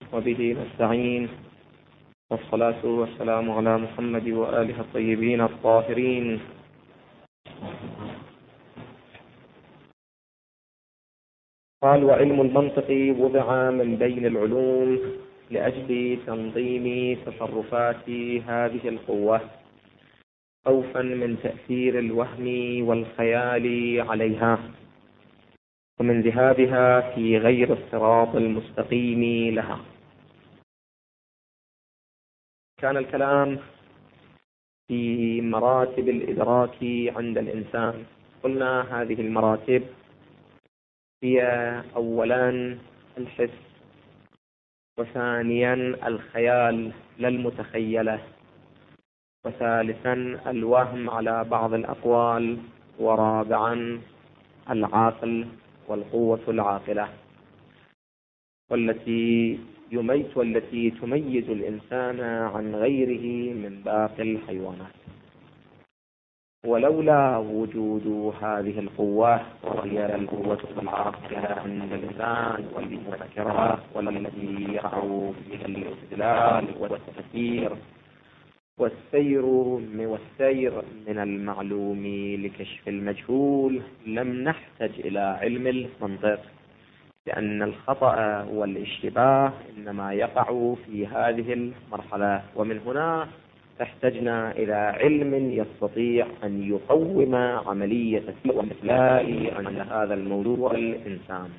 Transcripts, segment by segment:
وبه نستعين، والصلاة والسلام على محمد وآله الطيبين الطاهرين. قال: وعلم المنطق وضع من بين العلوم لأجل تنظيم تصرفات هذه القوة، خوفا من تأثير الوهم والخيال عليها ومن ذهابها في غير الصراط المستقيم لها. كان الكلام في مراتب الإدراك عند الإنسان. قلنا هذه المراتب هي أولا الحس، وثانيا الخيال لا المتخيلة، وثالثا الوهم على بعض الأقوال، ورابعا العاقل والقوة العاقلة، والتي تميز الإنسان عن غيره من باقي الحيوانات. ولولا وجود هذه القوة، وهي القوة العاقلة عند الإنسان والمفكرة، والتي يقع فيها الاستدلال والتفكير والسير من المعلوم لكشف المجهول، لم نحتج إلى علم المنطق، لأن الخطأ والاشتباه إنما يقع في هذه المرحلة. ومن هنا احتجنا إلى علم يستطيع أن يقوم عملية الاستدلال عن هذا الموضوع الإنسان.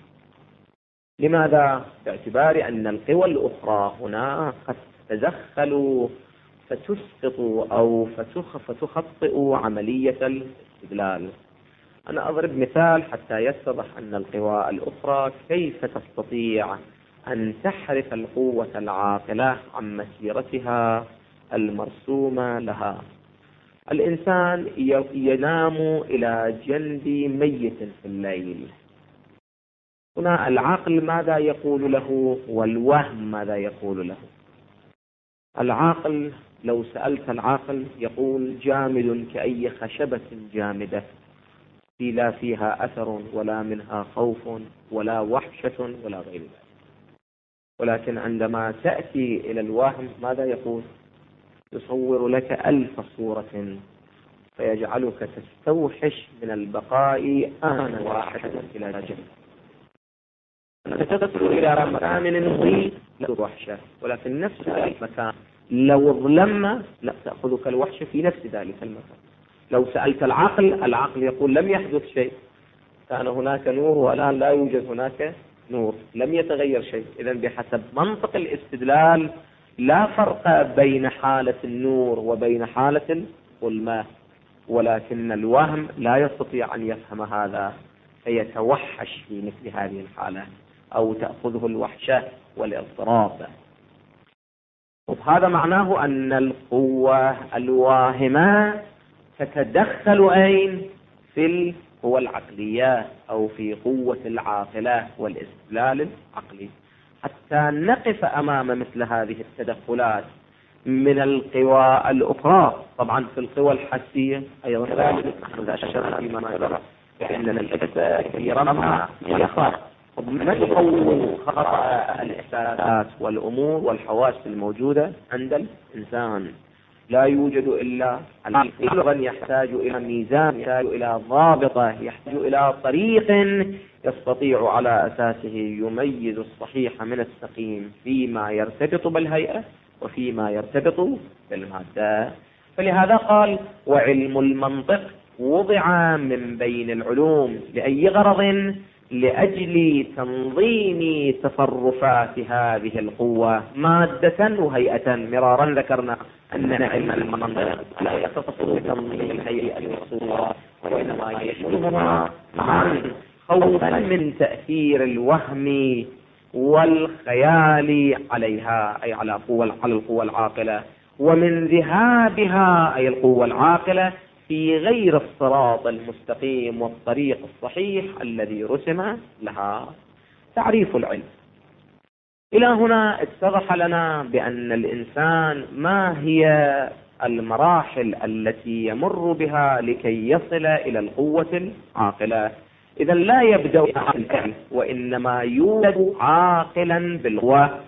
لماذا؟ باعتبار أن القوى الأخرى هنا قد تتدخل فتسقط أو فتخطئ عملية الاستدلال. أنا أضرب مثال حتى يتضح أن القوى الأخرى كيف تستطيع أن تحرف القوة العاقلة عن مسيرتها المرسومة لها. الإنسان ينام إلى جنب ميت في الليل. هنا العقل ماذا يقول له، والوهم ماذا يقول له؟ العاقل لو سألت العاقل يقول جامد كأي خشبة جامدة، لا فيها أثر ولا منها خوف ولا وحشة ولا غير ذلك. ولكن عندما تأتي إلى الوهم ماذا يقول؟ يصور لك 1000 صورة فيجعلك تستوحش من البقاء آنا واحدا إلى جنب. فتدخل إلى مكان نظيف لا وحشة، ولكن نفس المكان لو ظلم لا تأخذك الوحشة في نفس ذلك المكان. لو سألت العقل يقول لم يحدث شيء، كان هناك نور والآن لا يوجد هناك نور، لم يتغير شيء. إذن بحسب منطق الاستدلال لا فرق بين حالة النور وبين حالة الظلمة، ولكن الوهم لا يستطيع أن يفهم هذا، فيتوحش في مثل هذه الحالة أو تأخذه الوحشة والاضطراب. وهذا معناه أن القوة الواهمة تتدخل أين؟ في القوة العقلية أو في قوة العاقلة والاستدلال العقلي. حتى نقف أمام مثل هذه التدخلات من القوى الأخرى. طبعا في القوى الحسية أيضا لا شك فيما يرى بأننا الإحساس كثيرا يخاف. ما يقوم خطأ الإحساسات والأمور والحواس الموجودة عند الإنسان؟ لا يوجد إلا العقل، يحتاج إلى ميزان، يحتاج إلى ضابطة، يحتاج إلى طريق يستطيع على أساسه يميز الصحيح من السقيم فيما يرتبط بالهيئة وفيما يرتبط بالمادة. فلهذا قال: وعلم المنطق وضع من بين العلوم لأي غرض؟ لأجل تنظيم تصرفات هذه القوة مادة وهيئة. مرارا ذكرنا أن علم المنطق لا يختص بتنظيم الهيئة والصورة، وإنما يشملهما معا، خوفا من تأثير الوهم والخيال عليها، أي على القوة العاقلة، ومن ذهابها أي القوة العاقلة في غير الصراط المستقيم والطريق الصحيح الذي رسم لها. تعريف العلم. إلى هنا اتضح لنا بأن الإنسان ما هي المراحل التي يمر بها لكي يصل إلى القوة العاقلة. إذا لا يبدأ بالعقل، وإنما يولد عاقلا بالقوة،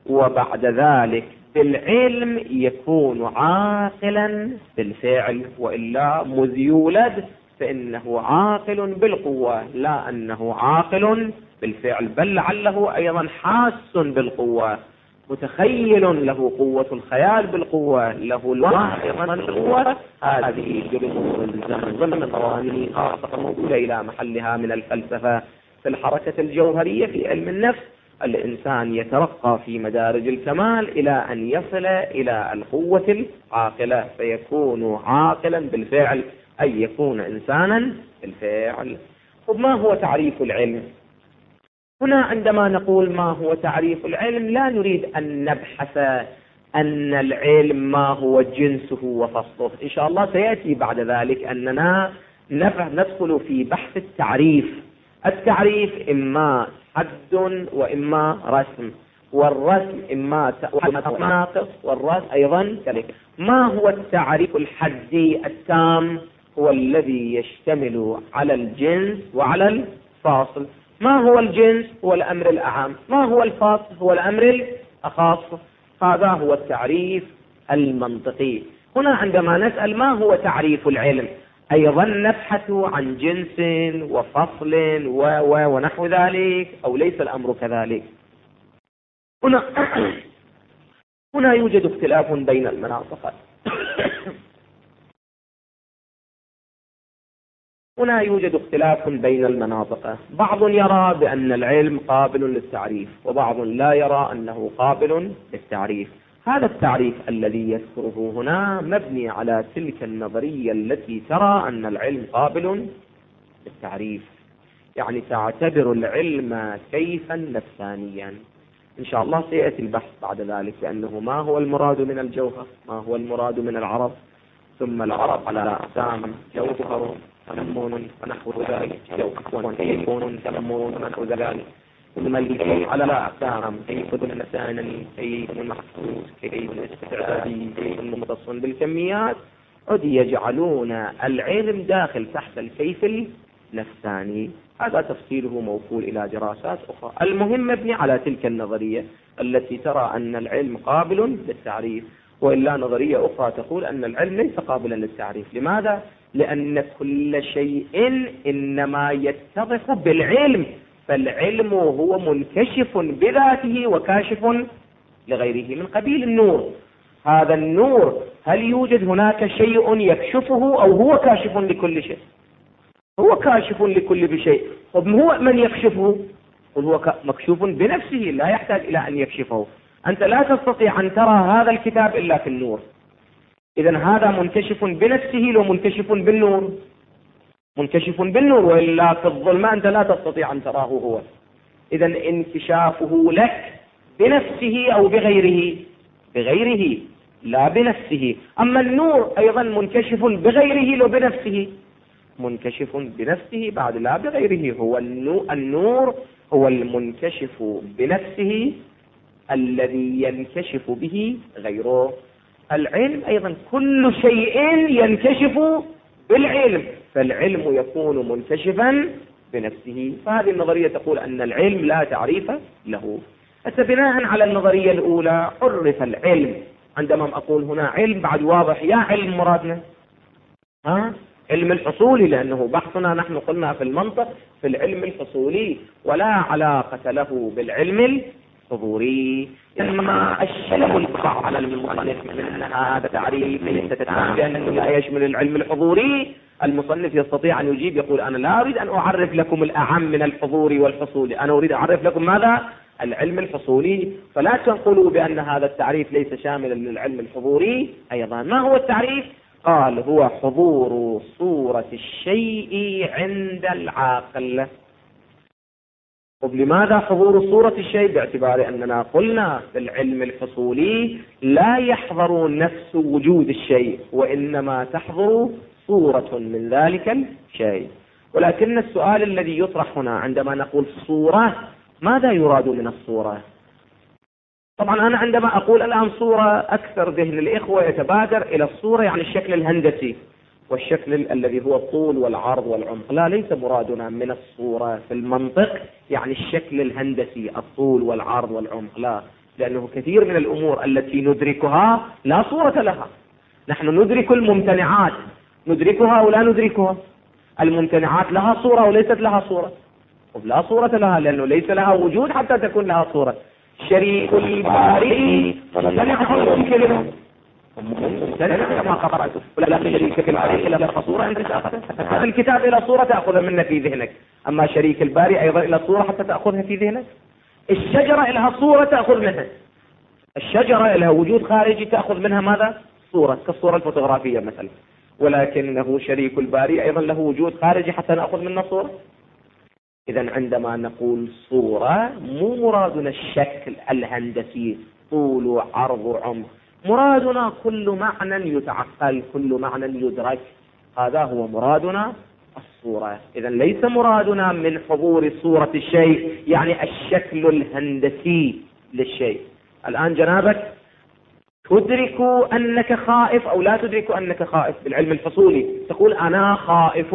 وبعد ذلك بالعلم يكون عاقلا بالفعل، وإلا مذ يولد فإنه عاقل بالقوة، لا أنه عاقل بالفعل، بل لعله أيضا حاس بالقوة، متخيل، له قوة الخيال بالقوة، له الوعي أيضا بالقوة. هذه جرم الزمن ضمن قوانين خاصة موجودة إلى محلها من الفلسفة في الحركة الجوهرية في علم النفس. الإنسان يترقى في مدارج الكمال إلى أن يصل إلى القوة العاقلة، فيكون عاقلا بالفعل، أي يكون إنسانا بالفعل. وما هو تعريف العلم؟ هنا عندما نقول ما هو تعريف العلم لا نريد أن نبحث أن العلم ما هو جنسه وفصله، إن شاء الله سيأتي بعد ذلك أننا ندخل في بحث التعريف. التعريف إما حد وإما رسم، والرسم إما ناقص والرسم أيضا كذلك. ما هو التعريف الحدي التام؟ هو الذي يشتمل على الجنس وعلى الفاصل. ما هو الجنس؟ هو الأمر الأعم. ما هو الفاصل؟ هو الأمر الأخص. هذا هو التعريف المنطقي. هنا عندما نسأل ما هو تعريف العلم أيضا نبحث عن جنس وفصل ونحو ذلك، أو ليس الأمر كذلك؟ هنا يوجد اختلاف بين المناطق. هنا يوجد اختلاف بين المناطق. بعض يرى بأن العلم قابل للتعريف، وبعض لا يرى أنه قابل للتعريف. هذا التعريف الذي يذكره هنا مبني على تلك النظرية التي ترى أن العلم قابل للتعريف، يعني تعتبر العلم كيفا نفسانيا. إن شاء الله سيأتي البحث بعد ذلك بأنه ما هو المراد من الجوهر، ما هو المراد من العرض، ثم العرض على أقسام: جوهر، تنمون ونحو ذلك، جوهر كيفون، تنمون ونحو ذلك، ثم الكيف على أقسام: كيف النفساني، كيف محسوس، كيف استعدادي، كيف مختص بالكميات. قد يجعلون العلم داخل تحت الكيف النفساني. هذا تفصيله موصول إلى دراسات أخرى. المهم مبني على تلك النظرية التي ترى أن العلم قابل للتعريف، وإلا نظرية أخرى تقول أن العلم ليس قابلا للتعريف. لماذا؟ لأن كل شيء إنما يتضح بالعلم، فالعلم هو منكشف بذاته وكاشف لغيره، من قبيل النور. هذا النور هل يوجد هناك شيء يكشفه أو هو كاشف لكل شيء؟ هو كاشف لكل شيء. طب هو من يكشفه؟ هو مكشوف بنفسه، لا يحتاج إلى أن يكشفه. أنت لا تستطيع أن ترى هذا الكتاب إلا في النور، إذن هذا منكشف بنفسه لو منكشف بالنور، منكشف بالنور، وإلا في الظلمة أنت لا تستطيع أن تراه هو. إذن انكشافه لك بنفسه أو بغيره؟ بغيره لا بنفسه. أما النور أيضا منكشف بغيره لو بنفسه؟ منكشف بنفسه بعد لا بغيره. هو النور هو المنكشف بنفسه الذي ينكشف به غيره. العلم أيضا كل شيء ينكشف بالعلم، فالعلم يكون منكشفا بنفسه. فهذه النظرية تقول أن العلم لا تعريف له. بناء على النظرية الأولى عرف العلم. عندما أقول هنا علم بعد واضح، يا علم مرادنا علم الحصولي، لأنه بحثنا نحن قلنا في المنطق في العلم الحصولي، ولا علاقة له بالعلم الحضوري. إنما الشلل القطع على المصنف من أن هذا تعريف لأنه لا يشمل العلم الحضوري. المصنف يستطيع أن يجيب يقول: أنا لا أريد أن أعرف لكم الأعم من الحضوري والحصولي، أنا أريد أعرف لكم ماذا؟ العلم الحصولي. فلا تنقلوا بأن هذا التعريف ليس شاملا للعلم الحضوري أيضا. ما هو التعريف؟ قال: هو حضور صورة الشيء عند العاقل. طب لماذا حضور صورة الشيء؟ باعتبار أننا قلنا في العلم الحصولي لا يحضر نفس وجود الشيء، وإنما تحضر صورة من ذلك الشيء. ولكن السؤال الذي يطرح هنا عندما نقول صورة، ماذا يراد من الصورة؟ طبعا أنا عندما أقول الآن صورة، أكثر ذهن الإخوة يتبادر إلى الصورة يعني الشكل الهندسي، والشكل الذي هو الطول والعرض والعمق. لا، ليس مرادنا من الصورة في المنطق يعني الشكل الهندسي الطول والعرض والعمق، لا. لأنه كثير من الأمور التي ندركها لا صورة لها. نحن ندرك الممتنعات، ندركها ولا ندركها. الممتنعات لها صورة وليست لها صورة، لا صورة لها لأنه ليس لها وجود حتى تكون لها صورة. شريك الباري ممتنع في كلمة كما قرأت، ولا شريك الباري إلى صورة عند هذا الكتاب إلى صورة تأخذها منه في ذهنك، أما شريك الباري أيضا إلى صورة حتى تأخذها في ذهنك. الشجرة إلها صورة تأخذ منها، الشجرة إلها وجود خارجي تأخذ منها ماذا؟ صورة، كالصورة الفوتوغرافية مثلا. ولكنه شريك الباري أيضا له وجود خارجي حتى نأخذ منه صورة. إذا عندما نقول صورة مو مرادنا الشكل الهندسي طول وعرض وعمق، مرادنا كل معنى يتعقل، كل معنى يدرك، هذا هو مرادنا الصورة. إذا ليس مرادنا من حضور صورة الشيء يعني الشكل الهندسي للشيء. الآن جنابك تدرك أنك خائف أو لا تدرك أنك خائف؟ بالعلم الفصولي تقول أنا خائف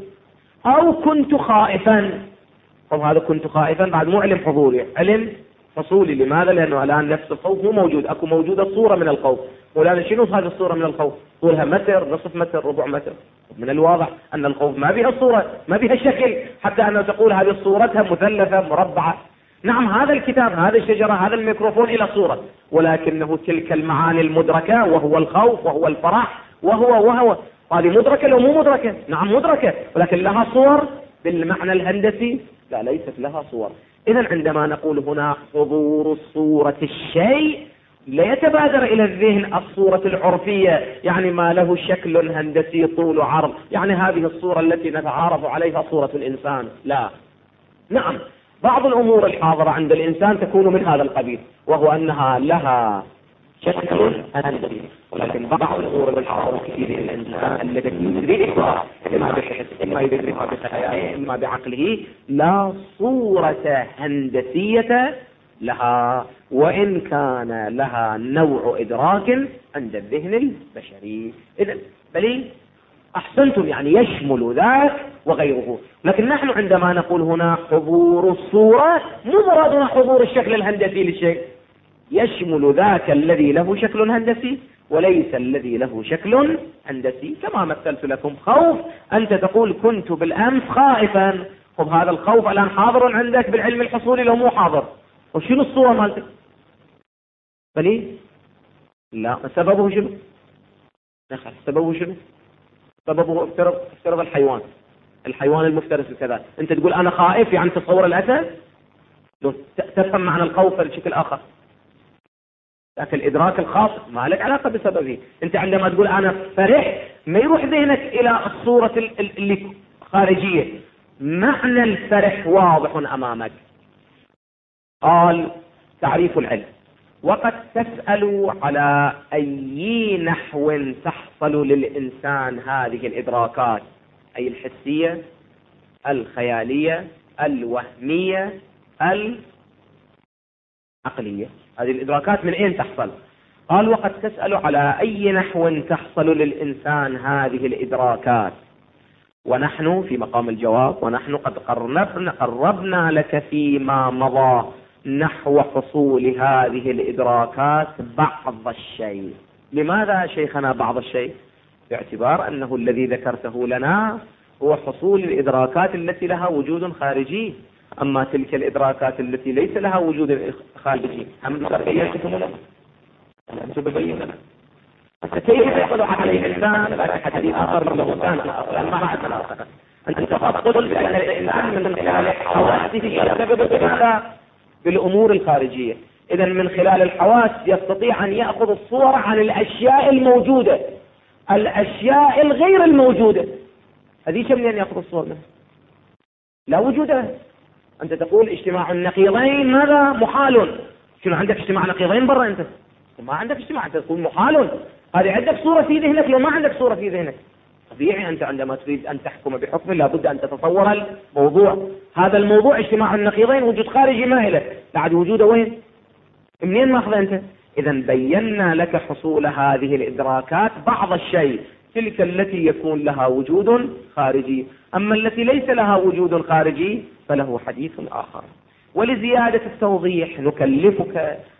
أو كنت خائفا. طب هذا كنت خائفا بعد مو علم حضوري، علم فصولي. لماذا؟ لأنه الآن نفس الخوف مو موجود، أكو موجودة صورة من الخوف. ولكن شنو هذه الصورة من الخوف؟ طولها متر، نصف متر، ربع متر. من الواضح أن الخوف ما بها صورة، ما بها شكل، حتى أنه تقول هذه صورتها مثلثة مربعة. نعم هذا الكتاب، هذه الشجرة، هذا الميكروفون إلى صورة، ولكنه تلك المعاني المدركة وهو الخوف وهو الفرح وهو هذه مدركة لو مو مدركة؟ نعم مدركة، ولكن لها صور بالمعنى الهندسي؟ لا، ليست لها صور. إذا عندما نقول هنا حضور صورة الشيء لا يتبادر إلى الذهن الصورة العرفية، يعني ما له شكل هندسي طول وعرض، يعني هذه الصورة التي نتعارف عليها صورة الإنسان. لا، نعم بعض الأمور الحاضرة عند الإنسان تكون من هذا القبيل، وهو أنها لها شكل هندسي، ولكن بعض الأمور الحاضرة في ذهن الإنسان التي يدركها إما بحس إما يدركها بخياله إما بعقله لا صورة هندسية لها، وإن كان لها نوع إدراك عند الذهن البشري. إذن بل أحسنتم، يعني يشمل ذاك وغيره. لكن نحن عندما نقول هنا حضور الصورة مو مرادنا حضور الشكل الهندسي للشيء، يشمل ذاك الذي له شكل هندسي وليس الذي له شكل هندسي. كما مثلت لكم خوف، أنت تقول كنت بالأمس خائفا، طب هذا الخوف الآن حاضر عندك بالعلم الحصولي لو مو حاضر، وشنو الصورة مالتك؟ بلي لا، سببه شنو؟ نخل سببه شنو؟ سببه افترض الحيوان المفترس كذا، انت تقول انا خائف يعني تصور الاسد، لو تفهم معنى الخوف بشكل اخر، لكن الادراك الخاص ما لك علاقه بسببه. انت عندما تقول انا فرح ما يروح ذهنك الى الصوره اللي خارجيه، معنى الفرح واضح امامك. قال تعريف العلم: وقد تسأل على أي نحو تحصل للإنسان هذه الإدراكات، أي الحسية، الخيالية، الوهمية، العقلية. هذه الإدراكات من أين تحصل؟ قال وقد تسأل على أي نحو تحصل للإنسان هذه الإدراكات، ونحن في مقام الجواب، ونحن قد قربنا لك فيما مضى نحو حصول هذه الإدراكات بعض الشيء. لماذا شيخنا بعض الشيء؟ باعتبار أنه الذي ذكرته لنا هو حصول الإدراكات التي لها وجود خارجي، أما تلك الإدراكات التي ليس لها وجود خارجي تبين لنا كيف يحصل على الإنسان حديث آخر من الإنسان ما بعد الآخر. أنت تقول بأن الإنسان من خلال حواسه بالأمور الخارجية، إذا من خلال الحواس يستطيع أن يأخذ الصور عن الأشياء الموجودة، الأشياء الغير الموجودة هذه شو منين يأخذ الصور منها؟ لا وجود له. أنت تقول اجتماع النقيضين ماذا؟ محال. شنو عندك اجتماع نقيضين برا؟ أنت ما عندك اجتماع، أنت تقول محال. هذه عندك صورة في ذهنك لو ما عندك صورة في ذهنك. طبيعي أنت عندما تريد أن تحكم بحكم لابد أن تتصور الموضوع. هذا الموضوع اجتماع النقيضين وجود خارجي ما له، بعد وجوده وين؟ منين ماخذه أنت؟ إذا بينا لك حصول هذه الإدراكات بعض الشيء، تلك التي يكون لها وجود خارجي، أما التي ليس لها وجود خارجي فله حديث آخر. ولزيادة التوضيح نكلفك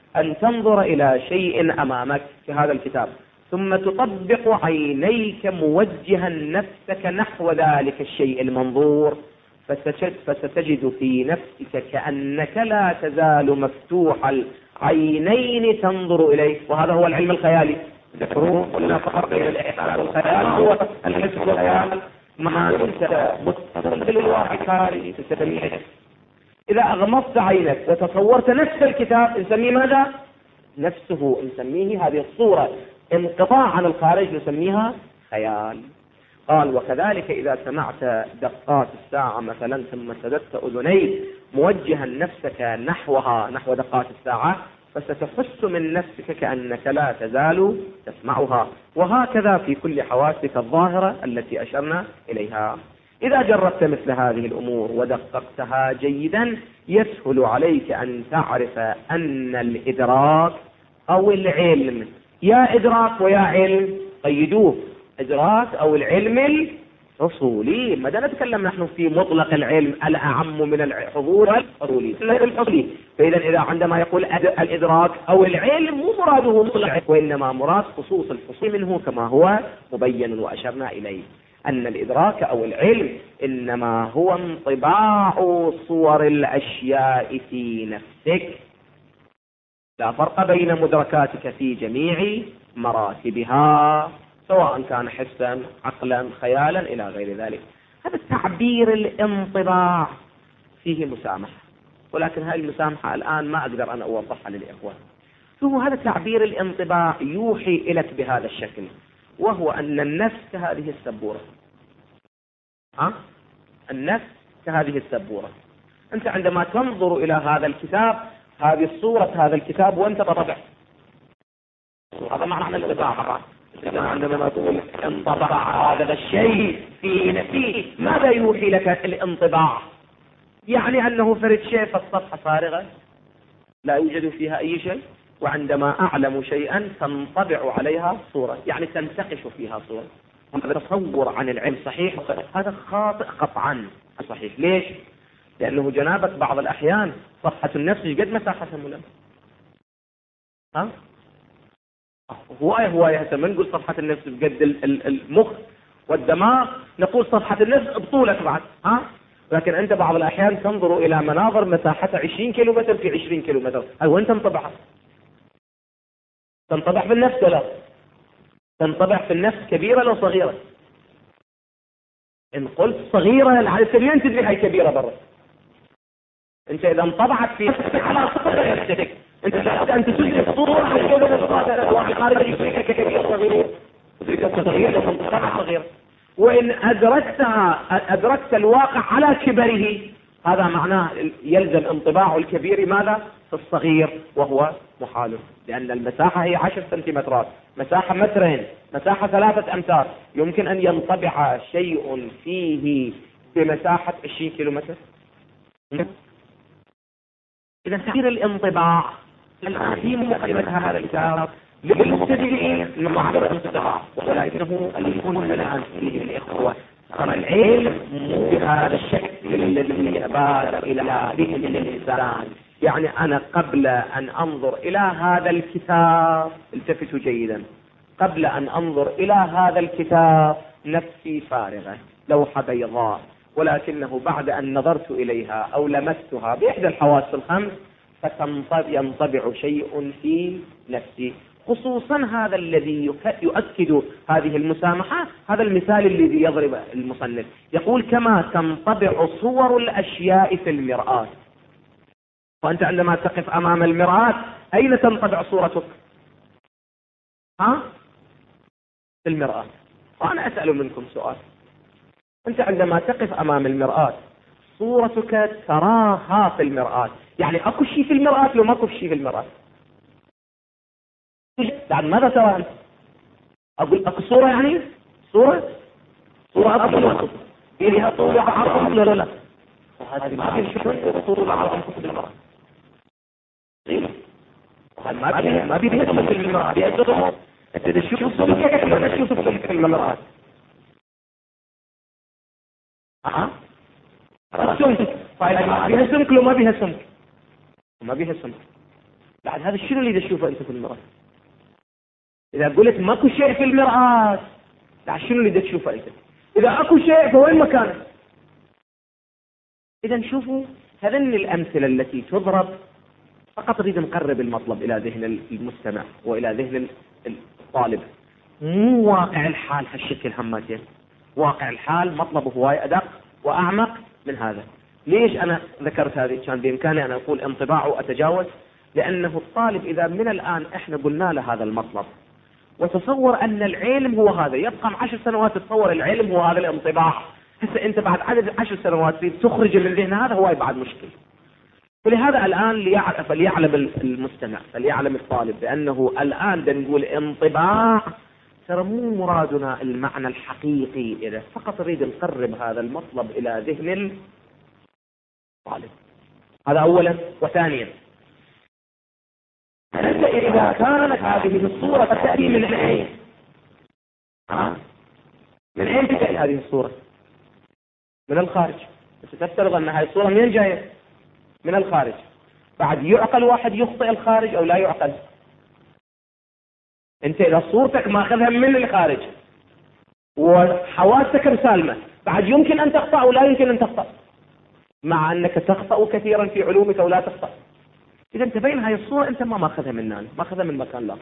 أن تنظر إلى شيء أمامك في هذا الكتاب ثم تطبق عينيك موجها نفسك نحو ذلك الشيء المنظور، فستجد في نفسك كأنك لا تزال مفتوح العينين تنظر إليه. وهذا هو العلم الخيالي. ذكرون قلنا فرق بين الإحساس والخيال هو الحس والخيال مع أنت متصل بالواقع خارجي تسميه. إذا أغمضت عينك وتصورت نفس الكتاب نسميه ماذا؟ نفسه، نسميه هذه الصورة انقطاع عن الخارج نسميها خيال. قال وكذلك إذا سمعت دقات الساعة مثلا ثم سددت أذنيك موجها نفسك نحوها نحو دقات الساعة فستحس من نفسك كأنك لا تزال تسمعها. وهكذا في كل حواسك الظاهرة التي أشرنا إليها. إذا جربت مثل هذه الأمور ودققتها جيدا يسهل عليك أن تعرف أن الإدراك أو العلم، يا إدراك ويا علم قيدوه، إدراك أو العلم الحصولي. ماذا نتكلم نحن في مطلق العلم الأعم من الحضور الحصولي. فإذا إذا عندما يقول الإدراك أو العلم مو مراده مطلق، وإنما مراد خصوص الحصول منه كما هو مبين وأشرنا إليه، أن الإدراك أو العلم إنما هو انطباع صور الأشياء في نفسك، لا فرق بين مدركاتك في جميع مراتبها سواء كان حسا عقلا خيالا إلى غير ذلك. هذا التعبير الانطباع فيه مسامحة، ولكن هذه المسامحة الآن ما أقدر أن أوضحها للإخوة. هو هذا التعبير الانطباع يوحي إليك بهذا الشكل، وهو أن النفس كهذه السبورة. النفس كهذه السبورة. أنت عندما تنظر إلى هذا الكتاب، هذه الصورة هذا الكتاب وأنت بطبع، هذا معنى الانطباع. عندما تقول انطبع هذا الشيء في نفسي، ماذا يوحي لك الانطباع؟ يعني أنه فرد شيء فالصفحة فارغة لا يوجد فيها أي شيء، وعندما أعلم شيئا تنطبع عليها صورة، يعني تنتقش فيها صورة. هذا تصور عن العلم صحيح، هذا خاطئ قطعا صحيح. ليش؟ لأنه جنابك بعض الأحيان صفحة النفس قد مساحتها ملم. هواية هسه ما نقول صفحة النفس بقد المخ والدماغ، نقول صفحة النفس بطولة بعد. لكن أنت بعض الأحيان تنظر إلى مناظر مساحتها 20 كيلومتر في 20 كيلومتر، وين تنطبع؟ تنطبع في النفس ولا تنطبع في النفس كبيرة لو صغيرة؟ إن قلت صغيرة على سبيل أن تدري هاي كبيرة برا. أنت إذا انطبعت في نفسك على صغيرة نفسك، أنت تدرك صورة على كبيرة واحد خارج يدرك كبيرة صغيرة، تدرك صغيرة منطبعة صغيرة. وإن أدركت الواقع على كبره، هذا معناه يلزم انطباع الكبير ماذا؟ في الصغير، وهو محال، لأن المساحة هي 10 سنتيمترات، مساحة مترين، مساحة 3 أمتار، يمكن أن ينطبع شيء فيه بمساحة 20 كيلومتر. إذا تغيير الانطباع في مقدمة هذا الكتاب للمبتدئين المعبر الانطباع، ولكنه اليكون الآن فيه الإخوة أما العلم بهذا الشكل الذي يبادر إلى به الإنسان. يعني أنا قبل أن أنظر إلى هذا الكتاب، التفتوا جيدا، قبل أن أنظر إلى هذا الكتاب نفسي فارغة لوحة بيضاء، ولكنه بعد أن نظرت إليها أو لمستها بإحدى الحواس الخمس فينطبع شيء في نفسي. خصوصا هذا الذي يؤكد هذه المسامحة، هذا المثال الذي يضرب المصنف، يقول كما تنطبع صور الأشياء في المرآة. وأنت عندما تقف أمام المرآة أين تنطبع صورتك؟ في المرآة. وأنا أسأل منكم سؤال، أنت عندما تقف أمام المرآة صورتك تراها في المرآة، يعني أكو شيء في المرآة لو ما أكو شيء في المرآة؟ يعني ماذا ترى أنت؟ أقول أكو صورة، يعني صورة أفضل فيها طول عرض ولا لا؟ هذه ما في شيء طول عرض في المرآة، ما بيهتم في المرآة، بيهتم أنت تشوف صورتك ولا تشوف في المرآة؟ سمك، ما بيها سمك لو ما بيها سمك، ما بيها سمك. بعد هذا شنو اللي تشوفه أنت في المرآة؟ إذا قلت ماكو شيء في المرآة، بعد شنو اللي تشوفه أنت؟ إذا أكو شيء فوين مكانه؟ إذا شوفوا هذين الأمثلة التي تضرب فقط نريد نقرب المطلب إلى ذهن المستمع وإلى ذهن الطالب، مو واقع الحال هالشكل همتين. واقع الحال مطلبه هواي أدق وأعمق من هذا. ليش أنا ذكرت هذه؟ كان بإمكاني أن أقول انطباع وأتجاوز، لأنه الطالب إذا من الآن إحنا قلنا له هذا المطلب وتصور أن العلم هو هذا، يبقى 10 سنوات تتصور العلم هو هذا الانطباع، هسه أنت بعد عدد 10 سنوات تخرج من ذهن هذا، هواي بعد مشكلة. ولهذا الآن فليعلم المستمع، فليعلم الطالب بأنه الآن بنقول انطباع، ترى مو مرادنا المعنى الحقيقي، إذا فقط نريد نقرب هذا المطلب إلى ذهن الطالب. هذا أولا. وثانيا، أنت إذا كانت هذه الصورة تأتي من أين؟ من أين تأتي هذه الصورة؟ من الخارج. بس تفترض أن هذه الصورة منين جاية؟ من الخارج. بعد يعقل واحد يخطئ الخارج أو لا يعقل؟ أنت إذا صورتك ماخذها من الخارج وحواسك مسالمة، بعد يمكن أن تخطأ أو لا يمكن أن تخطأ، مع أنك تخطأ كثيرا في علومك ولا تخطأ. إذا تبين هاي الصورة أنت ما ماخذها مننا، ماخذها من مكان لا.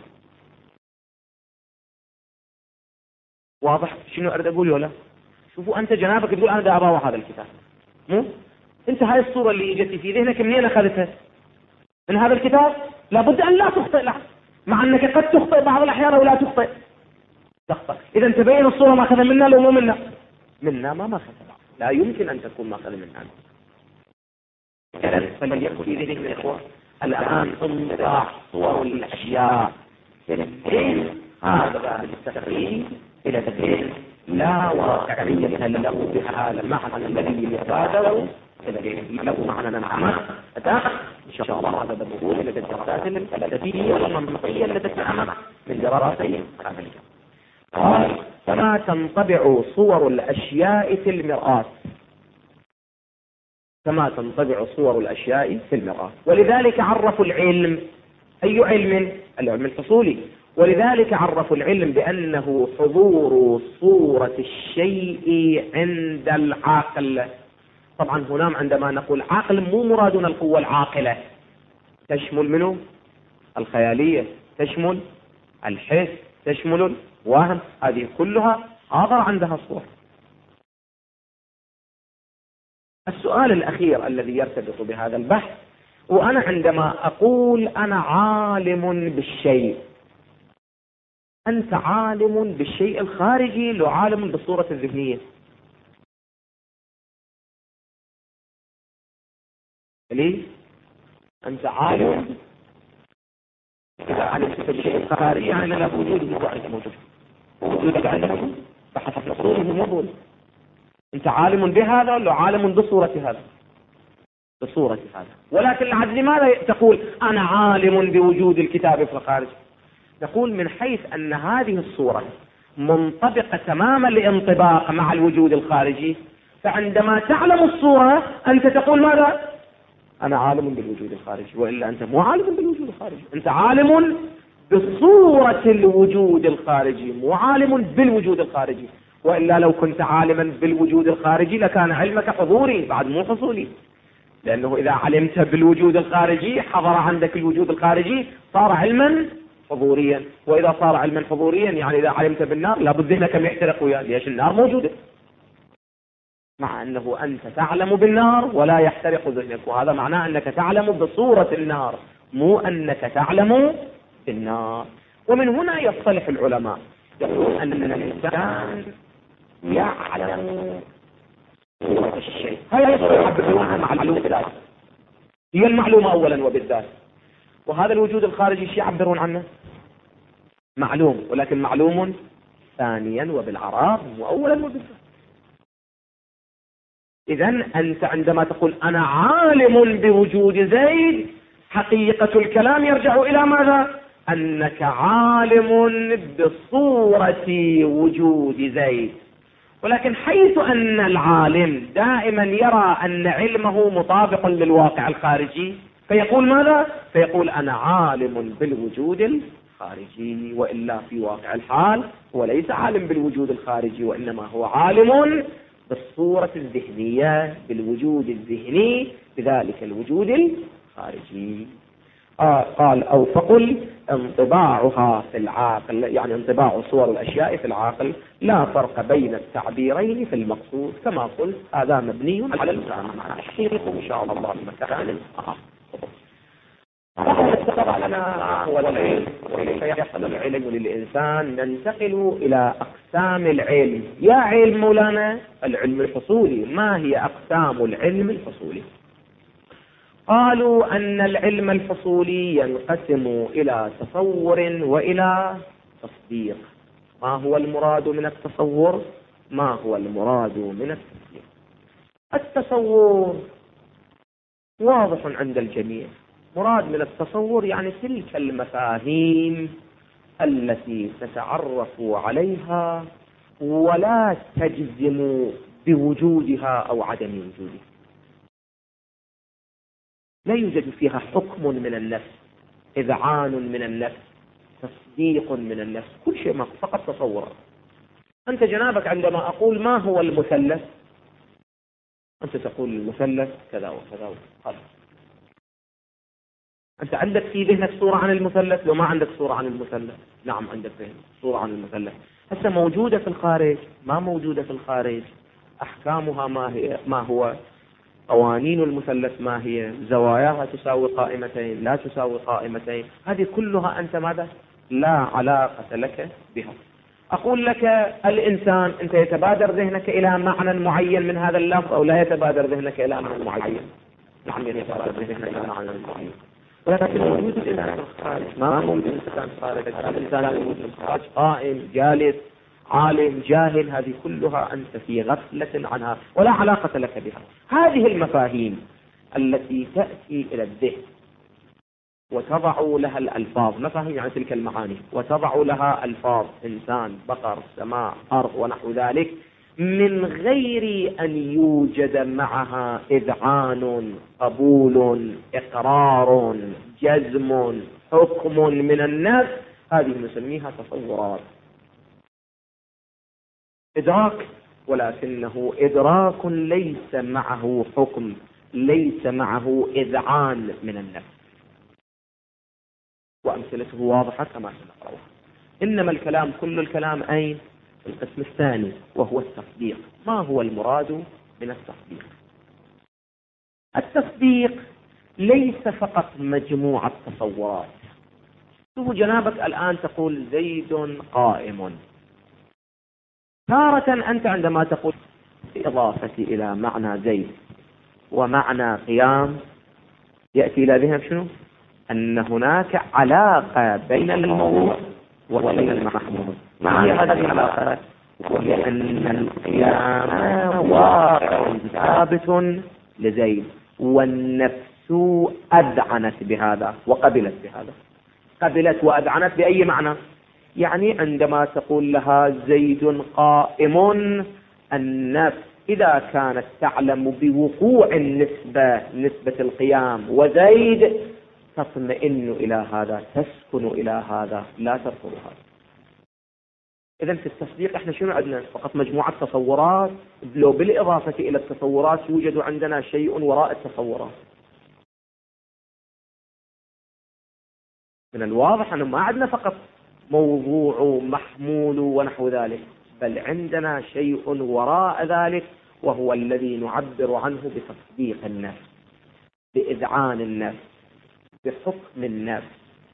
واضح شنو أريد أقول ولا؟ شوفوا أنت جنابك تقول أنا دا أباوع هذا الكتاب، مو؟ أنت هاي الصورة اللي جت في ذهنك منين أخذتها؟ من هذا الكتاب؟ لابد أن لا تخطئ له، مع أنك قد تخطئ بعض الأحيان ولا تخطئ. إذا تبين الصورة ماخذها منا لو مو منا؟ منا ما ماخذها، لا يمكن أن تكون ماخذها منا. فليكن في ذهن الإخوة الآن انطباع صور الأشياء من هذا التقريب إلى تقريب لا واقعية له بهذا المعنى الذي يتبادر له معنى أعمق أداء. إن شاء الله هذا الدخول إلى الدراسات الفلسفية والمنطقية التي تتعمق من دراسين كاملة. قال: فما تنطبع صور الأشياء في المرآة، كما تنطبع صور الأشياء في المرآة. ولذلك عرفوا العلم، أي علم؟ العلم الفصولي. ولذلك عرفوا العلم بأنه حضور صورة الشيء عند العاقل. طبعا هنا عندما نقول عقل مو مرادنا القوة العاقلة، تشمل منه الخيالية، تشمل الحس، تشمل الوهم، هذه كلها حاضر عندها صورة. السؤال الأخير الذي يرتبط بهذا البحث، وأنا عندما أقول أنا عالم بالشيء، أنت عالم بالشيء الخارجي لو عالم بالصورة الذهنية؟ ليه؟ أنت عالم إذا علمت بالشيء الخارجي يعني لا وجود موجود، وجودك عندك فحسب صورته موجود. أنت عالم بهذا لو عالم بصورة هذا، بصورة هذا. ولكن لماذا تقول أنا عالم بوجود الكتاب في الخارج؟ نقول من حيث أن هذه الصورة منطبقة تمام الانطباق مع الوجود الخارجي، فعندما تعلم الصورة أنت تقول ماذا؟ أنا عالم بالوجود الخارجي. وإلا أنت مو عالم بالوجود الخارجي، أنت عالم بصورة الوجود الخارجي، مو عالم بالوجود الخارجي. وإلا لو كنت عالما بالوجود الخارجي لكان علمك حضوري بعد مو حصولي، لأنه إذا علمت بالوجود الخارجي حضر عندك الوجود الخارجي صار علما حضوريا، وإذا صار علما حضوريا يعني إذا علمت بالنار لابد ذهنك يحترق وياه، ليش؟ النار موجودة، مع أنه أنت تعلم بالنار ولا يحترق ذهنك، وهذا معناه أنك تعلم بصورة النار مو أنك تعلم بالنار. ومن هنا يصطلح العلماء يقول أن الإنسان يعلم صورة الشيء، هذا يعبرون عن معلومة الذات، هي المعلومة أولا وبالذات. وهذا الوجود الخارجي شيء يعبرون عنه معلوم، ولكن معلوم ثانيا وبالعراض وأولا وبالذات. إذن أنت عندما تقول أنا عالم بوجود زيد، حقيقة الكلام يرجع إلى ماذا؟ أنك عالم بصورة وجود زيد. ولكن حيث أن العالم دائما يرى أن علمه مطابق للواقع الخارجي، فيقول ماذا؟ فيقول أنا عالم بالوجود الخارجي، وإلا في واقع الحال هو ليس عالم بالوجود الخارجي، وإنما هو عالم بالصورة الذهنية، بالوجود الذهني بذلك الوجود الخارجي. قال أو فقل انطباعها في العاقل، يعني انطباع صور الأشياء في العاقل، لا فرق بين التعبيرين في المقصود. كما قلت هذا مبني على المسامحة. الشيخ إن شاء الله المكان هو العلم وكيف يحصل العلم للإنسان. ننتقل إلى أقسام العلم. يا علم مولانا العلم الحصولي. ما هي أقسام العلم الحصولي؟ قالوا أن العلم الحصولي ينقسم إلى تصور وإلى تصديق. ما هو المراد من التصور؟ ما هو المراد من التصديق؟ التصور واضح عند الجميع. مراد من التصور يعني تلك المفاهيم التي تتعرف عليها ولا تجزم بوجودها أو عدم وجودها، لا يوجد فيها حكم من النفس، إذعان من النفس، تصديق من النفس، كل شيء فقط تصور. أنت جنابك عندما أقول ما هو المثلث، أنت تقول المثلث كذا وكذا وكذا. أنت عندك في ذهنك صورة عن المثلث؟ لو ما عندك صورة عن المثلث؟ نعم عندك صورة عن المثلث. هسه موجودة في الخارج؟ ما موجودة في الخارج. أحكامها ما هي؟ ما هو قوانين المثلث؟ ما هي زواياها؟ تساوي قائمتين؟ لا تساوي قائمتين؟ هذه كلها أنت ماذا؟ لا علاقة لك بها. أقول لك الإنسان، أنت يتبادر ذهنك إلى معنى معين من هذا اللفظ أو لا يتبادر ذهنك إلى معنى معين؟ نعم يتبادر ذهنك إلى معنى معين، ولكن وجود الإنسان خارج. ما موجود الإنسان خارج. الإنسان موجود الخارج، قائم، جالس، عالم، جاهل، هذه كلها أنت في غفلة عنها ولا علاقة لك بها. هذه المفاهيم التي تأتي إلى الذهن وتضع لها الألفاظ، مفاهيم يعني تلك المعاني، وتضع لها ألفاظ إنسان، بقر، سماء، أرض ونحو ذلك، من غير أن يوجد معها إذعان، قبول، إقرار، جزم، حكم من النفس، هذه نسميها تصورات. إدراك، ولكنه إدراك ليس معه حكم، ليس معه إذعان من النفس، وأمثلته واضحة كما سنقرأها. إنما الكلام، كل الكلام أين؟ في القسم الثاني وهو التصديق. ما هو المراد من التصديق؟ التصديق ليس فقط مجموعة تصورات. شوفوا جنابك الآن تقول زيد قائم، تارة أنت عندما تقول إضافة إلى معنى زيد ومعنى قيام يأتي إلى ذهنك شنو؟ أن هناك علاقة بين الموضوع وبين المحمول. ما هي هذه العلاقة؟ وهي أن القيام واقع ثابت لزيد، والنفس أذعنت بهذا وقبلت بهذا. قبلت وأذعنت بأي معنى؟ يعني عندما تقول لها زيد قائم، النفس إذا كانت تعلم بوقوع نسبة القيام وزيد تطمئن إلى هذا، تسكن إلى هذا، لا ترفض هذا. إذن في التصديق احنا شنو عندنا؟ فقط مجموعة تصورات. لو بالإضافة إلى التصورات يوجد عندنا شيء وراء التصورات. من الواضح أنه ما عندنا فقط موضوع محمول ونحو ذلك، بل عندنا شيء وراء ذلك، وهو الذي نعبر عنه بتصديق النفس، بإذعان النفس، بحكم النفس.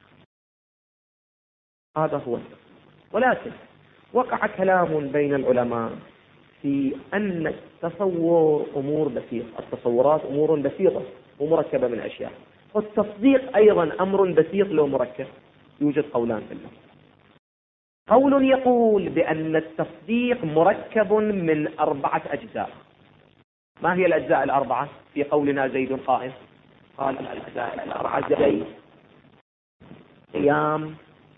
هذا هو التصديق. ولكن وقع كلام بين العلماء في أن التصور أمور بسيطة، التصورات أمور بسيطة ومركبة من أشياء، والتصديق أيضا أمر بسيط لو مركب. يوجد قولان في الله. قول يقول بأن التصديق مركب من 4 أجزاء. ما هي الأجزاء ال4 في قولنا زيد قائم؟ قال الأجزاء ال4: زيد، قيام،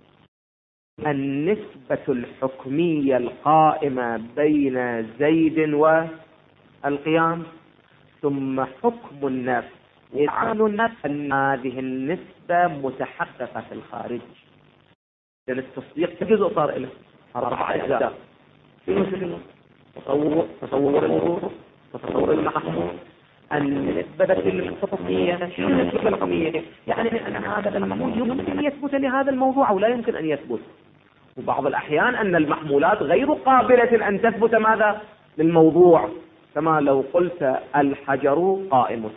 النسبة الحكمية القائمة بين زيد والقيام، ثم حكم النفس يزعمون أن هذه النسبة متحققة في الخارج، لأن التصديق كجزء صار له 4 أجزاء، في مثل تصور الوضوح، تصور المحمول، النسبة الحكمية، شنو النسبة الحكمية؟ يعني أن هذا المحمول يمكن أن يثبت لهذا الموضوع أو لا يمكن أن يثبت. وبعض الأحيان أن المحمولات غير قابلة أن تثبت ماذا؟ للموضوع، كما لو قلت الحجر قائم،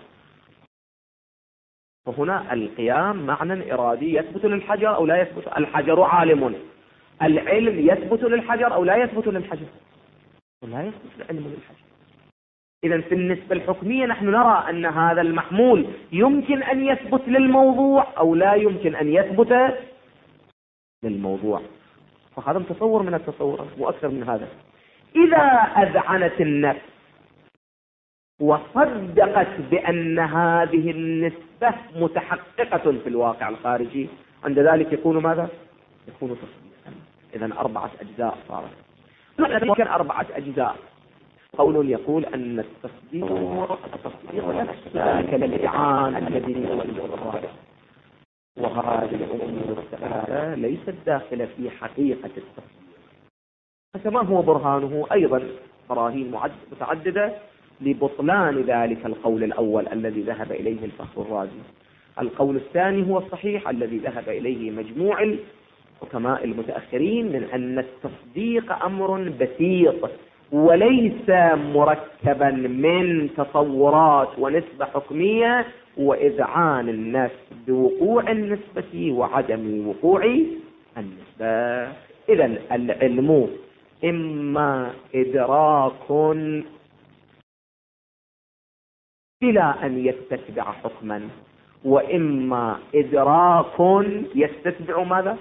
وهنا القيام معنى إرادي يثبت للحجر أو لا يثبت. الحجر عالم، العلم يثبت للحجر أو لا يثبت للحجر؟ لا يثبت العلم للحجر. إذن في النسبة الحكمية نحن نرى أن هذا المحمول يمكن أن يثبت للموضوع أو لا يمكن أن يثبت للموضوع، فهذا تصور من التصورات وأكثر من هذا. إذا أذعنت النفس وصدقت بأن هذه النسبة متحققة في الواقع الخارجي، عند ذلك يكون ماذا؟ يكون تصديقا. إذن 4 أجزاء صارت. ممكن 4 أجزاء. قول يقول أن التصديق ذلك الإذعان الذي هو الإقرار، وهذه الأمور الثلاثة ليست داخلة في حقيقة التصديق. فما هو برهانه؟ أيضا براهين متعددة لبطلان ذلك القول الأول الذي ذهب إليه الفخر الرازي. القول الثاني هو الصحيح الذي ذهب إليه مجموع الحكماء المتأخرين من أن التصديق أمر بسيط وليس مركبا من تصورات ونسبة حكمية وإذعان الناس بوقوع النسبة وعدم وقوع النسبة. إذن العلم إما إدراك بلا أن يستتبع حكما، وإما إدراك يستتبع ماذا؟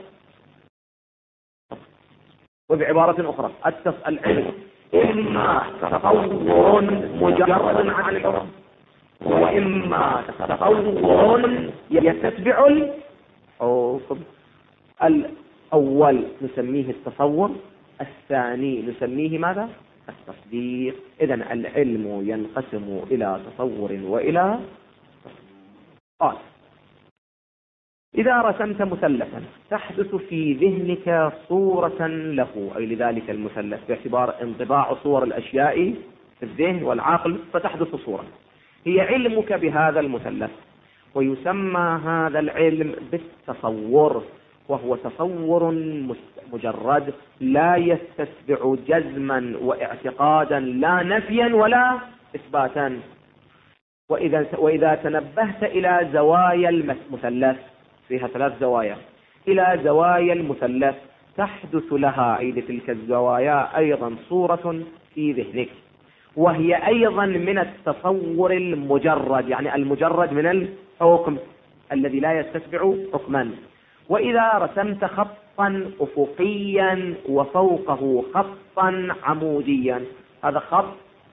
وبعبارة أخرى العلم إما تصور مجرد عن الحكم، وإما تصور يستتبع الحكم. الأول نسميه التصور، الثاني نسميه ماذا؟ التصديق. إذن العلم ينقسم إلى تصور وإلى تصديق. إذا رسمت مثلثا تحدث في ذهنك صورة له، أي لذلك المثلث باعتبار انطباع صور الأشياء في الذهن والعقل، فتحدث صورة هي علمك بهذا المثلث، ويسمى هذا العلم بالتصور، وهو تصور مجرد لا يستتبع جزما واعتقادا لا نفيا ولا إثباتا. وإذا تنبهت إلى زوايا المثلث، فيها 3 زوايا، إلى زوايا المثلث تحدث لها أي لتلك الزوايا أيضا صورة في ذهنك، وهي أيضا من التصور المجرد، يعني المجرد من الحكم الذي لا يستتبع حكما. وإذا رسمت خطا أفقيا وفوقه خطا عموديا، هذا خط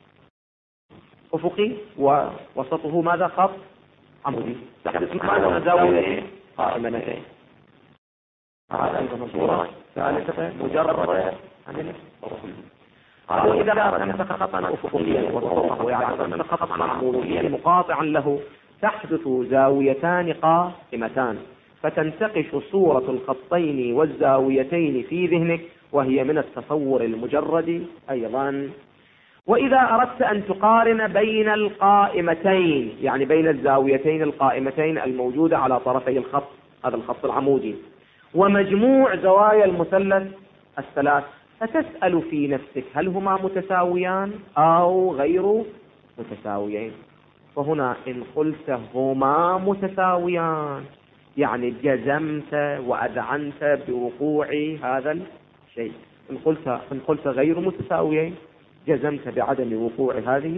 أفقي ووسطه ماذا؟ خط عمودي، تحدث معنا زاوية قائمتين. هذا أيضا صورة ثالثة مجرد عن الأفقي. وإذا رسمت خطا أفقيا وفوقه يعني خطا عموديا مقاطعا له، تحدث زاويتان قائمتان، فتنتقش صورة الخطين والزاويتين في ذهنك، وهي من التصور المجرد أيضا. وإذا أردت أن تقارن بين القائمتين، يعني بين الزاويتين القائمتين الموجودة على طرفي الخط، هذا الخط العمودي، ومجموع زوايا المثلث الثلاث، فتسأل في نفسك هل هما متساويان أو غير متساويين. وهنا إن قلت هما متساويان يعني جزمت وأذعنت بوقوع هذا الشيء. إن قلت غير متساويين جزمت بعدم وقوع هذه.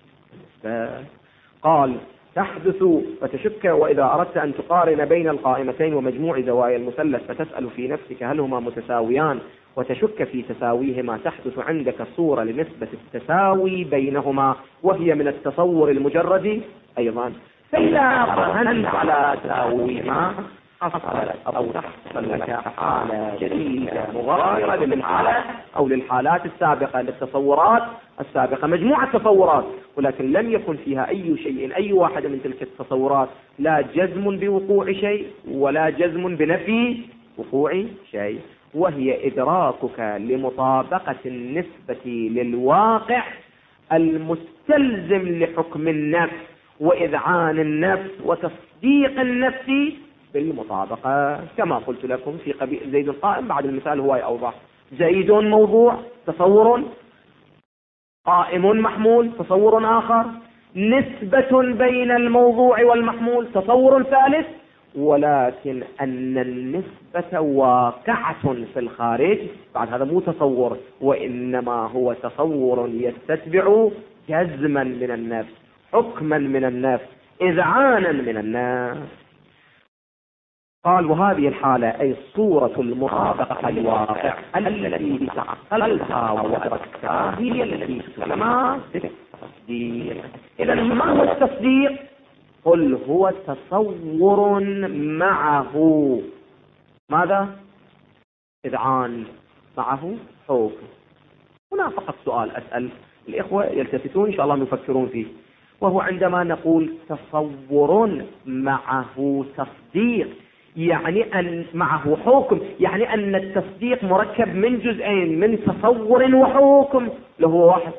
قال تحدث فتشك. وإذا أردت أن تقارن بين القائمتين ومجموع زوايا المثلث فتسأل في نفسك هل هما متساويان وتشك في تساويهما، تحدث عندك صورة لنسبة التساوي بينهما، وهي من التصور المجرد أيضا. فإذا برهنت على تساويهما حصلت أو تحصل لك حالة جديدة مغايرة للحالة أو للحالات السابقة للتصورات السابقة، مجموعة تصورات، ولكن لم يكن فيها أي شيء، أي واحدة من تلك التصورات، لا جزم بوقوع شيء ولا جزم بنفي وقوع شيء، وهي إدراكك لمطابقة النسبة للواقع المستلزم لحكم النفس وإذعان النفس وتصديق النفس بالمطابقة، كما قلت لكم في زيد قائم. بعد المثال هو أوضح. زيد موضوع، تصور، قائم محمول، تصور آخر، نسبة بين الموضوع والمحمول، تصور ثالث، ولكن أن النسبة واقعة في الخارج، بعد هذا مو تصور، وإنما هو تصور يستتبع جزما من النفس، حكما من النفس، إذعانا من النفس. قال وهذه الحالة أي صورة المطابقة للواقع التي تعقلتها وأدركتها هي التي تسمى بالتصديق. إذا ما هو التصديق؟ قل هو تصور معه ماذا؟ إذعان، معه حكم. هنا فقط سؤال أسأل الإخوة يلتفتون إن شاء الله يفكرون فيه، وهو عندما نقول تصور معه تصديق، يعني أن معه حكم، يعني أن التصديق مركب من جزئين، من تصور وحكم، له واحد.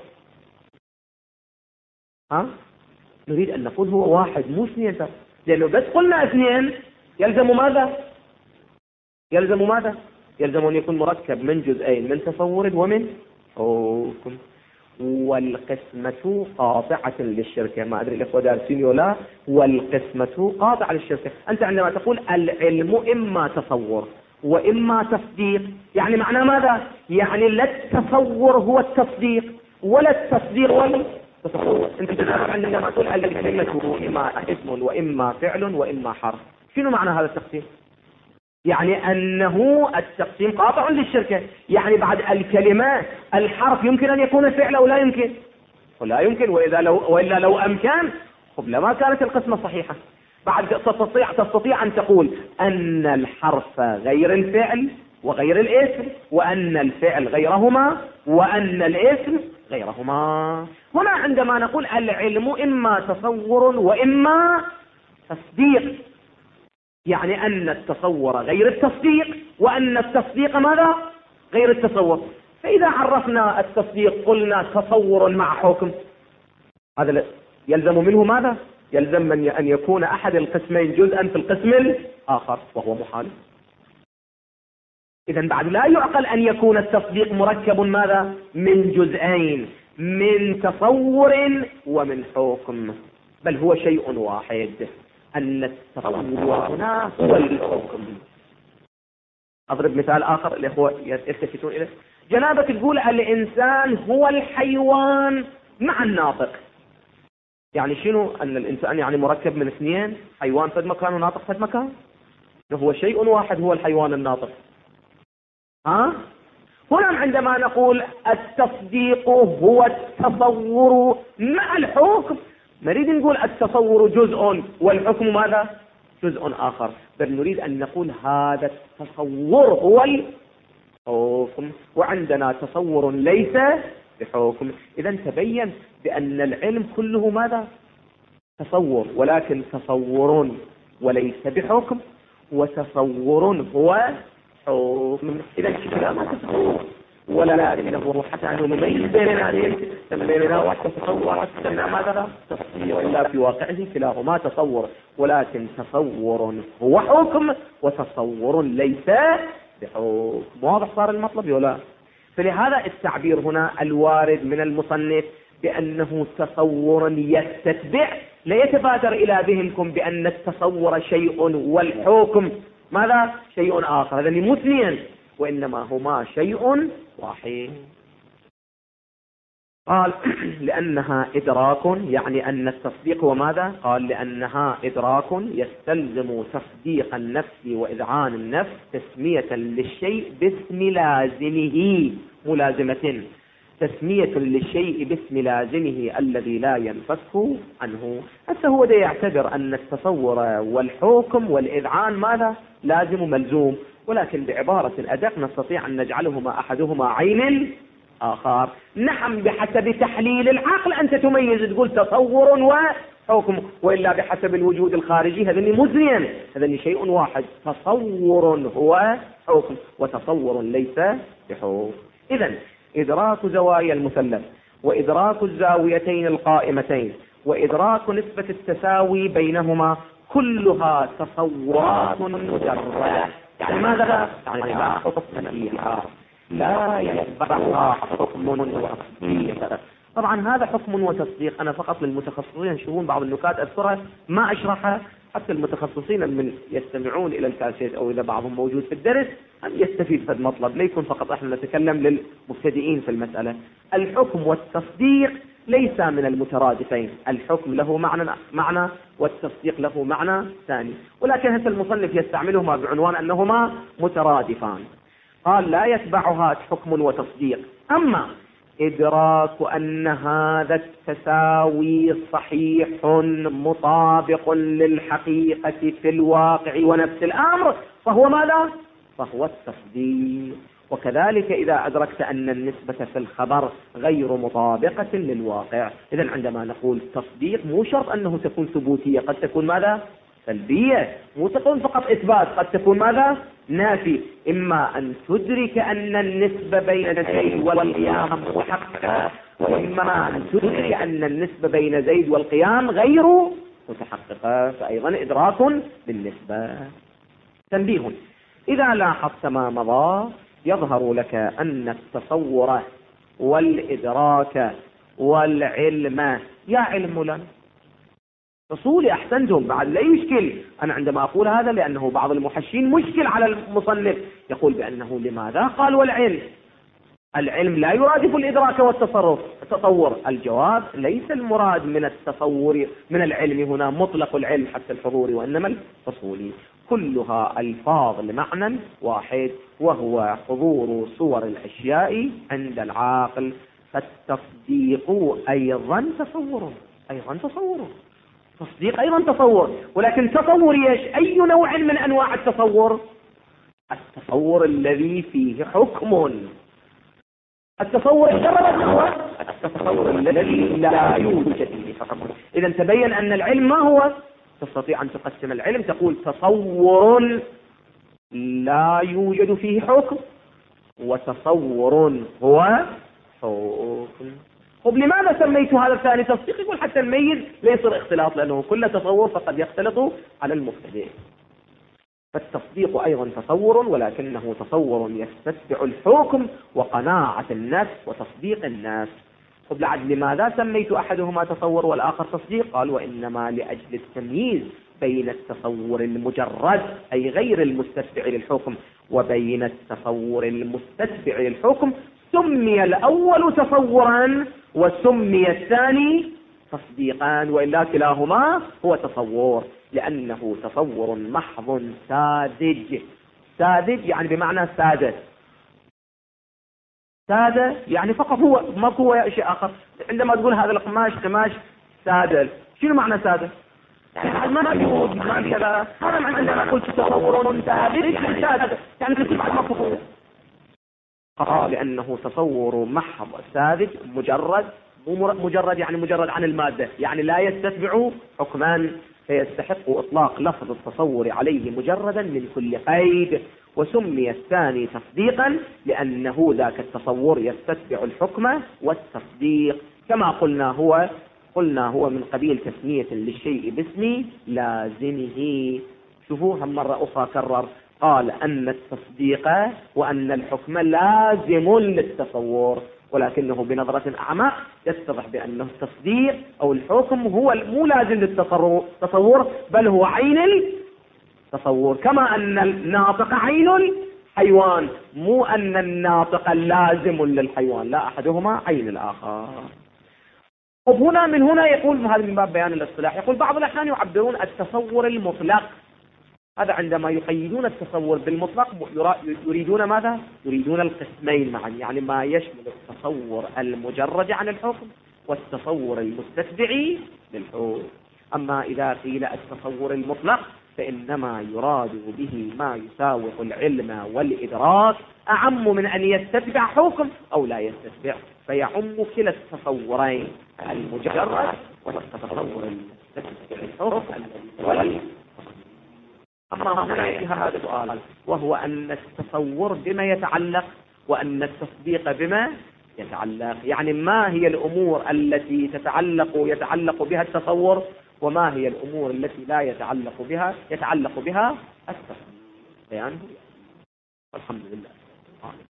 نريد أن نقول هو واحد مو اثنين، لأنه بس قلنا اثنين يلزم ماذا؟ يلزم أن يكون مركب من جزئين، من تصور ومن حكم. والقسمة قاطعة للشركة، ما أدري الأخوة دارسين ولا، والقسمة قاطعة للشركة. أنت عندما تقول العلم إما تصور وإما تصديق، يعني معنى ماذا؟ يعني لا التصور هو التصديق ولا التصديق هو التصور. أنت تعرف عندما تقول الكلمة إما اسم وإما فعل وإما حرف، شنو معنى هذا التقسيم؟ يعني أنه التقسيم قاطع للشركة، يعني بعد الكلمة الحرف يمكن أن يكون فعل أو لا يمكن، ولا يمكن، وإلا لو أمكن قبل ما كانت القسمة صحيحة. بعد تستطيع أن تقول أن الحرف غير الفعل وغير الاسم، وأن الفعل غيرهما وأن الاسم غيرهما. هنا عندما نقول العلم إما تصور وإما تصديق، يعني أن التصور غير التصديق وأن التصديق ماذا؟ غير التصور. فإذا عرفنا التصديق قلنا تصور مع حكم، هذا يلزم منه ماذا؟ يلزم أن يكون أحد القسمين جزءا في القسم الآخر، وهو محال. إذن بعد لا يعقل أن يكون التصديق مركب ماذا؟ من جزئين، من تصور ومن حكم، بل هو شيء واحد، أن التصور هنا هو الحكم. أضرب مثال آخر الإخوة يلتفتون إليه. جنابك تقول الإنسان هو الحيوان مع الناطق، يعني شنو؟ أن الإنسان يعني مركب من اثنين، حيوان فد مكان وناطق فد مكان، هو شيء واحد هو الحيوان الناطق. هنا عندما نقول التصديق هو التصور مع الحكم، نريد نقول التصور جزء والحكم ماذا؟ جزء آخر، بل نريد أن نقول هذا التصور هو الحكم، وعندنا تصور ليس بحكم. إذا تبين بأن العلم كله ماذا؟ تصور، ولكن تصور وليس بحكم، وتصور هو حكم. إذا كلام تصور ولا لكنه حتى أنه مميز بين هذه سمينا والتصور وسمينا ماذا؟ تصور، إلا في واقعه كلاهما تصور، ولكن تصور هو حكم وتصور ليس بحكم. واضح صار المطلب ولا؟ فلهذا التعبير هنا الوارد من المصنف بأنه تصور يستتبع، لا يتبادر إلى ذهنكم بأن التصور شيء والحكم ماذا؟ شيء آخر، هذا مو اثنين، وإنما هما شيء واحد. قال لأنها إدراك، يعني أن التصديق هو ماذا؟ قال لأنها إدراك يستلزم تصديق النفس وإذعان النفس تسمية للشيء باسم لازمه، ملازمة، تسمية للشيء باسم لازمه الذي لا ينفك عنه. هسه هو ده يعتبر أن التصور والحكم والإذعان ماذا؟ لازم وملزوم، ولكن بعبارة أدق نستطيع أن نجعلهما أحدهما عين الآخر. نعم بحسب تحليل العقل أنت تميز تقول تصور وحكم، وإلا بحسب الوجود الخارجي هذا مزين، هذا شيء واحد، تصور هو حكم وتصور ليس بحكم. إذن إدراك زوايا المثلث وإدراك الزاويتين القائمتين وإدراك نسبة التساوي بينهما كلها تصورات مجردة. يعني ماذا؟ يعني لا حكم فيها، لا يتبعها حكم وتصديق. طبعا هذا حكم وتصديق أنا فقط للمتخصصين يشوفون بعض النكات أذكرها ما أشرحها، حتى المتخصصين من يستمعون إلى الكاسيت أو إذا بعضهم موجود في الدرس أن يستفيد في المطلب، لا يكون فقط احنا نتكلم للمبتدئين في المسألة. الحكم والتصديق ليس من المترادفين، الحكم له معنى والتصديق له معنى ثاني، ولكن هذا المصنف يستعملهما بعنوان أنهما مترادفان. قال لا يتبعها حكم وتصديق. أما إدراك أن هذا التساوي صحيح مطابق للحقيقة في الواقع ونفس الأمر فهو ماذا؟ فهو التصديق. وكذلك إذا أدركت أن النسبة في الخبر غير مطابقة للواقع، إذن عندما نقول تصديق مو شرط أنه تكون ثبوتية، قد تكون ماذا؟ سلبية، مو تكون فقط إثبات، قد تكون ماذا؟ نافي. إما أن تدرك أن النسبة بين زيد والقيام محققة، وإما أن تدرك أن النسبة بين زيد والقيام غير متحققة، فأيضا إدراك بالنسبة. تنبيه: إذا لاحظت ما مضى يظهر لك أن التصور والإدراك والعلم يعلم لنا أصولي. أحسنتم، بعد لا يشكل. أنا عندما أقول هذا لأنه بعض المحشين مشكل على المصنف يقول بأنه لماذا قال والعلم؟ العلم لا يرادف الإدراك والتصور. الجواب: ليس المراد من التصور من العلم هنا مطلق العلم حتى الحضوري، وإنما الأصولي. كلها ألفاظ لمعنى واحد وهو حضور صور الأشياء عند العاقل. فالتصديق أيضا تصور، تصديق أيضا تصور، ولكن تصور ايش؟ أي نوع من أنواع التصور؟ التصور الذي فيه حكم. التصور التصور الذي لا يوجد فيه حكم. إذا تبين أن العلم ما هو؟ تستطيع أن تقسم العلم تقول تصور لا يوجد فيه حكم وتصور هو حكم. طب لماذا سميت هذا الثاني تصديق؟ يقول حتى نميز لا يصير اختلاط، لأنه كل تصور فقد يختلط على المبتدئ. فالتصديق أيضا تصور، ولكنه تصور يستتبع الحكم وقناعة النفس وتصديق النفس. طب لماذا سميت أحدهما تصور والآخر تصديق؟ قال: وإنما لأجل التمييز بين التصور المجرد أي غير المستتبع للحكم وبين التصور المستتبع للحكم. سمي الأول تصورا وسمي الثاني تصديقا، وإلا كلاهما هو تصور، لأنه تصور محض ساذج. ساذج يعني بمعنى سادة، سادة يعني فقط هو، ما هو شيء آخر. عندما تقول هذا القماش قماش سادة، شنو معنى سادة؟ يعني ما يوجد ما كذا. هذا معنى عندما قلت تصور ساذج سادة يعني تتبع المفهوم. لأنه تصور محض ساذج مجرد، مجرد يعني مجرد عن المادة، يعني لا يستتبع حكما، فيستحق إطلاق لفظ التصور عليه مجردا من كل قيد. وسمي الثاني تصديقا لأنه ذاك التصور يستتبع الحكم والتصديق، كما قلنا هو من قبيل تسمية للشيء باسم لازمه. شوفوها مرة أخرى كرر، قال أن التصديق وأن الحكم لازم للتصور، ولكنه بنظرة أعمق يتضح بأنه التصديق أو الحكم هو مو لازم للتصور، بل هو عين التصور، كما أن الناطق عين الحيوان، مو أن الناطق لازم للحيوان، لا، أحدهما عين الآخر. وهنا من هنا يقول، هذا من باب بيان الاصطلاح، يقول بعض الأحيان يعبرون التصور المطلق. هذا عندما يقيدون التصور بالمطلق يريدون ماذا؟ يريدون القسمين معا، يعني ما يشمل التصور المجرد عن الحكم والتصور المستتبع للحكم. أما إذا قيل التصور المطلق فإنما يراد به ما يساوق العلم والإدراك أعم من أن يستتبع حكم أو لا يستتبع، فيعم كلا التصورين المجرد والتصور المستتبع للحكم. أما هنا هذا السؤال، وهو أن التصور بما يتعلق وأن التصديق بما يتعلق، يعني ما هي الأمور التي يتعلق بها التصور، وما هي الأمور التي لا يتعلق بها التصور. يعني الحمد لله.